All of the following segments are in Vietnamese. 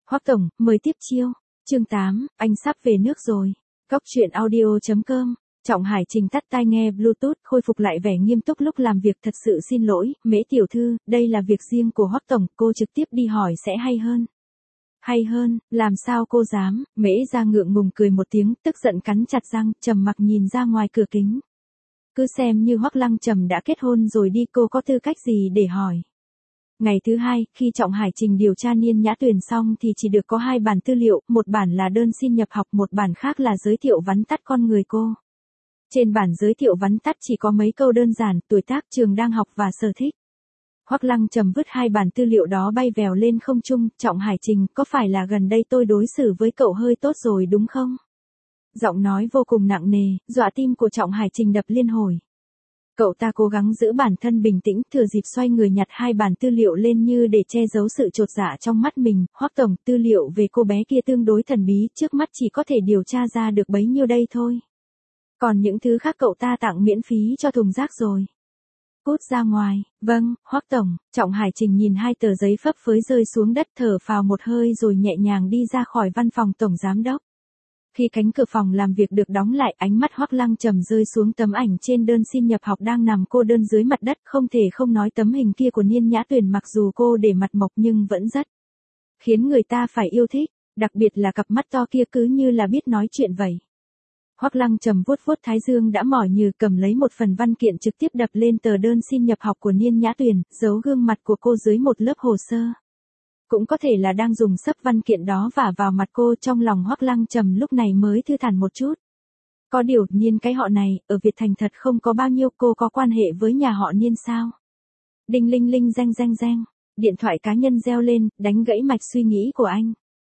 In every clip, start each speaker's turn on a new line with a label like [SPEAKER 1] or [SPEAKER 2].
[SPEAKER 1] Hoắc tổng, mời tiếp chiêu. Chương 8, anh sắp về nước rồi. Cóc truyện audio.com. Trọng Hải Trình tắt tai nghe Bluetooth, khôi phục lại vẻ nghiêm túc lúc làm việc. Thật sự xin lỗi, Mễ tiểu thư, đây là việc riêng của Hoắc tổng, cô trực tiếp đi hỏi sẽ hay hơn. Hay hơn, làm sao cô dám? Mễ ra ngượng ngùng cười một tiếng, tức giận cắn chặt răng, trầm mặc nhìn ra ngoài cửa kính. Cứ xem như Hoắc Lăng Trầm đã kết hôn rồi đi, cô có tư cách gì để hỏi. Ngày thứ hai, khi Trọng Hải Trình điều tra Niên Nhã Tuyền xong thì chỉ được có 2 bản tư liệu, một bản là đơn xin nhập học, một bản khác là giới thiệu vắn tắt con người cô. Trên bản giới thiệu vắn tắt chỉ có mấy câu đơn giản, tuổi tác, trường đang học và sở thích. Hoắc Lăng Trầm vứt 2 bản tư liệu đó bay vèo lên không trung. Trọng Hải Trình, có phải là gần đây tôi đối xử với cậu hơi tốt rồi đúng không? Giọng nói vô cùng nặng nề, dọa tim của Trọng Hải Trình đập liên hồi. Cậu ta cố gắng giữ bản thân bình tĩnh, thừa dịp xoay người nhặt 2 bản tư liệu lên như để che giấu sự chột dạ trong mắt mình. Hoắc tổng, tư liệu về cô bé kia tương đối thần bí, trước mắt chỉ có thể điều tra ra được bấy nhiêu đây thôi. Còn những thứ khác cậu ta tặng miễn phí cho thùng rác rồi. Cút ra ngoài. Vâng, Hoắc tổng. Trọng Hải Trình nhìn 2 tờ giấy phấp phới rơi xuống đất, thở phào một hơi rồi nhẹ nhàng đi ra khỏi văn phòng tổng giám đốc. Khi cánh cửa phòng làm việc được đóng lại, ánh mắt Hoắc Lăng Trầm rơi xuống tấm ảnh trên đơn xin nhập học đang nằm cô đơn dưới mặt đất. Không thể không nói tấm hình kia của Niên Nhã Tuyền mặc dù cô để mặt mộc nhưng vẫn rất khiến người ta phải yêu thích, đặc biệt là cặp mắt to kia cứ như là biết nói chuyện vậy. Hoắc Lăng Trầm vuốt vuốt thái dương đã mỏi nhừ, cầm lấy một phần văn kiện trực tiếp đập lên tờ đơn xin nhập học của Niên Nhã Tuyền, giấu gương mặt của cô dưới một lớp hồ sơ. Cũng có thể là đang dùng sấp văn kiện đó vả vào mặt cô. Trong lòng Hoắc Lăng Trầm lúc này mới thư thản một chút. Có điều, Niên cái họ này, ở Việt Thành thật không có bao nhiêu. Cô có quan hệ với nhà họ Niên sao? Đinh linh linh reng reng reng. Điện thoại cá nhân reo lên, đánh gãy mạch suy nghĩ của anh.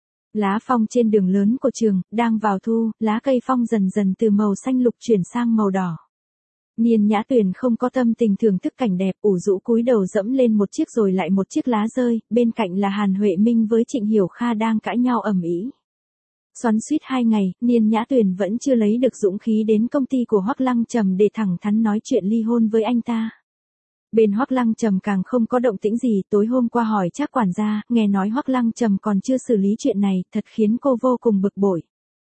[SPEAKER 1] Lá phong trên đường lớn của trường, đang vào thu, lá cây phong dần dần từ màu xanh lục chuyển sang màu đỏ. Niên Nhã Tuyền không có tâm tình thưởng thức cảnh đẹp, ủ rũ cúi đầu dẫm lên một chiếc rồi lại một chiếc lá rơi, bên cạnh là Hàn Huệ Minh với Trịnh Hiểu Kha đang cãi nhau ầm ĩ. Xoắn xuýt 2 ngày, Niên Nhã Tuyền vẫn chưa lấy được dũng khí đến công ty của Hoắc Lăng Trầm để thẳng thắn nói chuyện ly hôn với anh ta. Bên Hoắc Lăng Trầm càng không có động tĩnh gì, tối hôm qua hỏi Trác quản gia, nghe nói Hoắc Lăng Trầm còn chưa xử lý chuyện này, thật khiến cô vô cùng bực bội.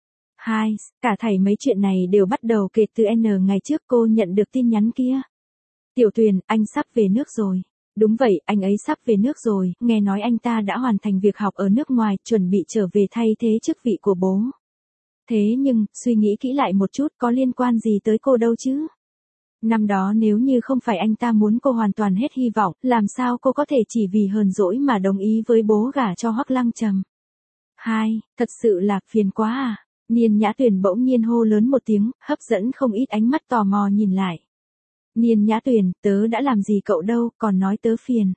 [SPEAKER 1] Cả thảy mấy chuyện này đều bắt đầu kể từ N ngày trước cô nhận được tin nhắn kia. Tiểu Tuyền, anh sắp về nước rồi. Đúng vậy, anh ấy sắp về nước rồi, nghe nói anh ta đã hoàn thành việc học ở nước ngoài, chuẩn bị trở về thay thế chức vị của bố. Thế nhưng, suy nghĩ kỹ lại một chút, có liên quan gì tới cô đâu chứ? Năm đó nếu như không phải anh ta muốn cô hoàn toàn hết hy vọng, làm sao cô có thể chỉ vì hờn dỗi mà đồng ý với bố gả cho Hoắc Lăng Trầm? Thật sự là phiền quá à? Niên Nhã Tuyền bỗng nhiên hô lớn một tiếng, hấp dẫn không ít ánh mắt tò mò nhìn lại. Niên Nhã Tuyền, tớ đã làm gì cậu đâu, còn nói tớ phiền.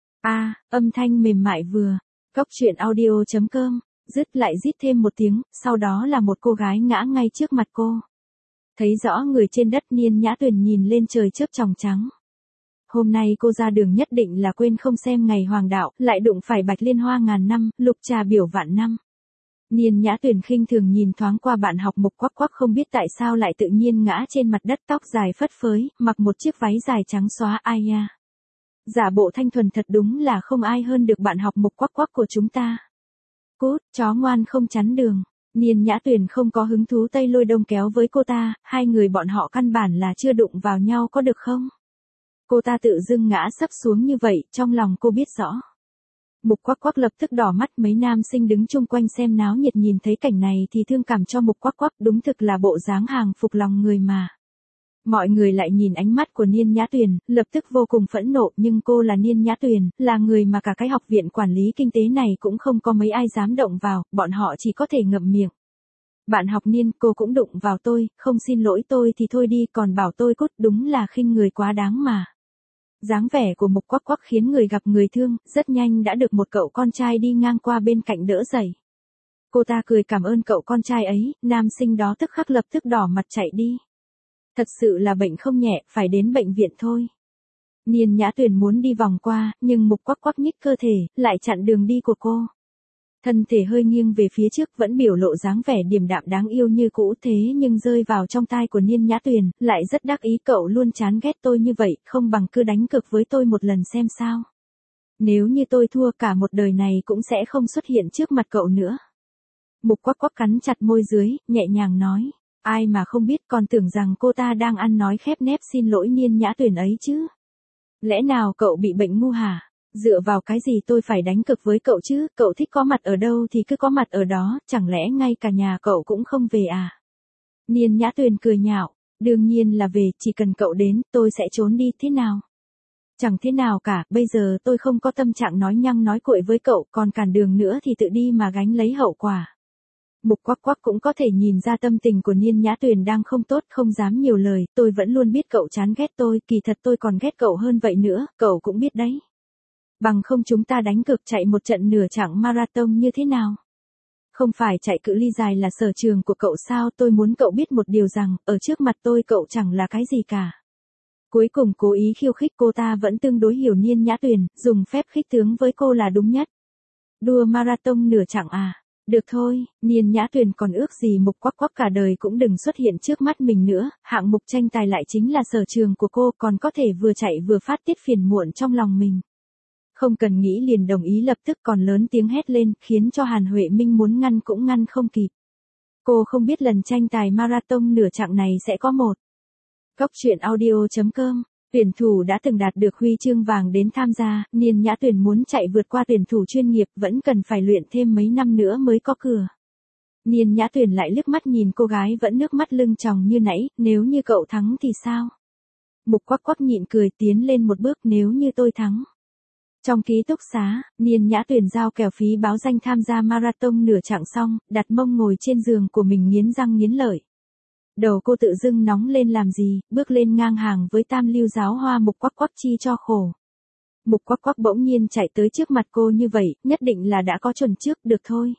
[SPEAKER 1] Âm thanh mềm mại vừa. Cóc truyện audio.com. Dứt lại rít thêm một tiếng, sau đó là một cô gái ngã ngay trước mặt cô. Thấy rõ người trên đất, Niên Nhã Tuyền nhìn lên trời chớp tròng trắng. Hôm nay cô ra đường nhất định là quên không xem ngày hoàng đạo, lại đụng phải bạch liên hoa ngàn năm, lục trà biểu vạn năm. Niên Nhã Tuyền khinh thường nhìn thoáng qua bạn học Mục Quắc Quắc, không biết tại sao lại tự nhiên ngã trên mặt đất, tóc dài phất phới, mặc một chiếc váy dài trắng xóa. Ai nha. Giả bộ thanh thuần thật đúng là không ai hơn được bạn học Mục Quắc Quắc của chúng ta. Cút, chó ngoan không chắn đường. Niên Nhã Tuyền không có hứng thú Tây Lôi Đông kéo với cô ta, 2 người bọn họ căn bản là chưa đụng vào nhau có được không? Cô ta tự dưng ngã sấp xuống như vậy, trong lòng cô biết rõ. Mục Quắc Quắc lập tức đỏ mắt, mấy nam sinh đứng chung quanh xem náo nhiệt nhìn thấy cảnh này thì thương cảm cho Mục Quắc Quắc, đúng thực là bộ dáng hàng phục lòng người mà. Mọi người lại nhìn ánh mắt của Niên Nhã Tuyền, lập tức vô cùng phẫn nộ, nhưng cô là Niên Nhã Tuyền, là người mà cả cái học viện quản lý kinh tế này cũng không có mấy ai dám động vào, bọn họ chỉ có thể ngậm miệng. Bạn học Niên, cô cũng đụng vào tôi, không xin lỗi tôi thì thôi đi, còn bảo tôi cút, đúng là khinh người quá đáng mà. Dáng vẻ của Mục Quắc Quắc khiến người gặp người thương, rất nhanh đã được một cậu con trai đi ngang qua bên cạnh đỡ dậy. Cô ta cười cảm ơn cậu con trai ấy, nam sinh đó tức khắc lập tức đỏ mặt chạy đi. Thật sự là bệnh không nhẹ, phải đến bệnh viện thôi. Niên Nhã Tuyền muốn đi vòng qua, nhưng Mục Quắc Quắc nhích cơ thể, lại chặn đường đi của cô. Thân thể hơi nghiêng về phía trước, vẫn biểu lộ dáng vẻ điềm đạm đáng yêu như cũ, thế nhưng rơi vào trong tai của Niên Nhã Tuyền, lại rất đắc ý, cậu luôn chán ghét tôi như vậy, không bằng cứ đánh cược với tôi một lần xem sao. Nếu như tôi thua cả một đời này cũng sẽ không xuất hiện trước mặt cậu nữa. Mục Quắc Quắc cắn chặt môi dưới, nhẹ nhàng nói. Ai mà không biết, còn tưởng rằng cô ta đang ăn nói khép nép xin lỗi Niên Nhã Tuyền ấy chứ. Lẽ nào cậu bị bệnh ngu hả? Dựa vào cái gì tôi phải đánh cược với cậu chứ, cậu thích có mặt ở đâu thì cứ có mặt ở đó, chẳng lẽ ngay cả nhà cậu cũng không về à? Niên Nhã Tuyền cười nhạo, đương nhiên là về, chỉ cần cậu đến, tôi sẽ trốn đi, thế nào? Chẳng thế nào cả, bây giờ tôi không có tâm trạng nói nhăng nói cuội với cậu, còn cản đường nữa thì tự đi mà gánh lấy hậu quả. Mục Quắc Quắc cũng có thể nhìn ra tâm tình của Niên Nhã Tuyền đang không tốt, không dám nhiều lời, tôi vẫn luôn biết cậu chán ghét tôi, kỳ thật tôi còn ghét cậu hơn vậy nữa, cậu cũng biết đấy. Bằng không chúng ta đánh cược chạy một trận nửa chặng marathon như thế nào? Không phải chạy cự ly dài là sở trường của cậu sao, tôi muốn cậu biết một điều rằng, ở trước mặt tôi cậu chẳng là cái gì cả. Cuối cùng cố ý khiêu khích cô ta vẫn tương đối hiểu Niên Nhã Tuyền, dùng phép khích tướng với cô là đúng nhất. Đua marathon nửa chặng à? Được thôi, Niên Nhã Tuyền còn ước gì Mục Quắc Quắc cả đời cũng đừng xuất hiện trước mắt mình nữa, hạng mục tranh tài lại chính là sở trường của cô, còn có thể vừa chạy vừa phát tiết phiền muộn trong lòng mình. Không cần nghĩ liền đồng ý lập tức, còn lớn tiếng hét lên, khiến cho Hàn Huệ Minh muốn ngăn cũng ngăn không kịp. Cô không biết lần tranh tài marathon nửa chặng này sẽ có một. Góc truyện audio.com, tuyển thủ đã từng đạt được huy chương vàng đến tham gia, Niên Nhã Tuyền muốn chạy vượt qua tuyển thủ chuyên nghiệp vẫn cần phải luyện thêm mấy năm nữa mới có cửa. Niên Nhã Tuyền lại liếc mắt nhìn cô gái vẫn nước mắt lưng tròng như nãy, nếu như cậu thắng thì sao? Mục Quắc Quắc nhịn cười tiến lên một bước, nếu như tôi thắng. Trong ký túc xá, Niên Nhã Tuyền giao kèo phí báo danh tham gia marathon nửa chặng xong, đặt mông ngồi trên giường của mình nghiến răng nghiến lợi. Đầu cô tự dưng nóng lên làm gì, bước lên ngang hàng với Tam Lưu giáo hoa Mục Quắc Quắc chi cho khổ. Mục Quắc Quắc bỗng nhiên chạy tới trước mặt cô như vậy, nhất định là đã có chuẩn trước, được thôi.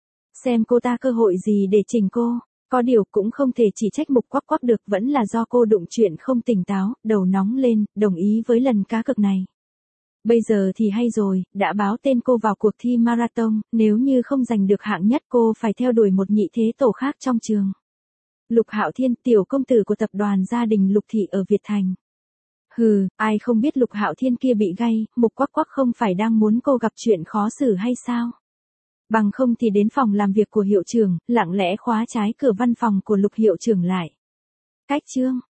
[SPEAKER 1] Xem cô ta cơ hội gì để chỉnh cô, có điều cũng không thể chỉ trách Mục Quắc Quắc được, vẫn là do cô đụng chuyện không tỉnh táo, đầu nóng lên, đồng ý với lần cá cược này. Bây giờ thì hay rồi, đã báo tên cô vào cuộc thi marathon, nếu như không giành được hạng nhất cô phải theo đuổi một nhị thế tổ khác trong trường. Lục Hạo Thiên, tiểu công tử của tập đoàn gia đình Lục Thị ở Việt Thành. Hừ, ai không biết Lục Hạo Thiên kia bị gay, Mục Quắc Quắc không phải đang muốn cô gặp chuyện khó xử hay sao? Bằng không thì đến phòng làm việc của hiệu trưởng, lặng lẽ khóa trái cửa văn phòng của Lục hiệu trưởng lại. Cách chương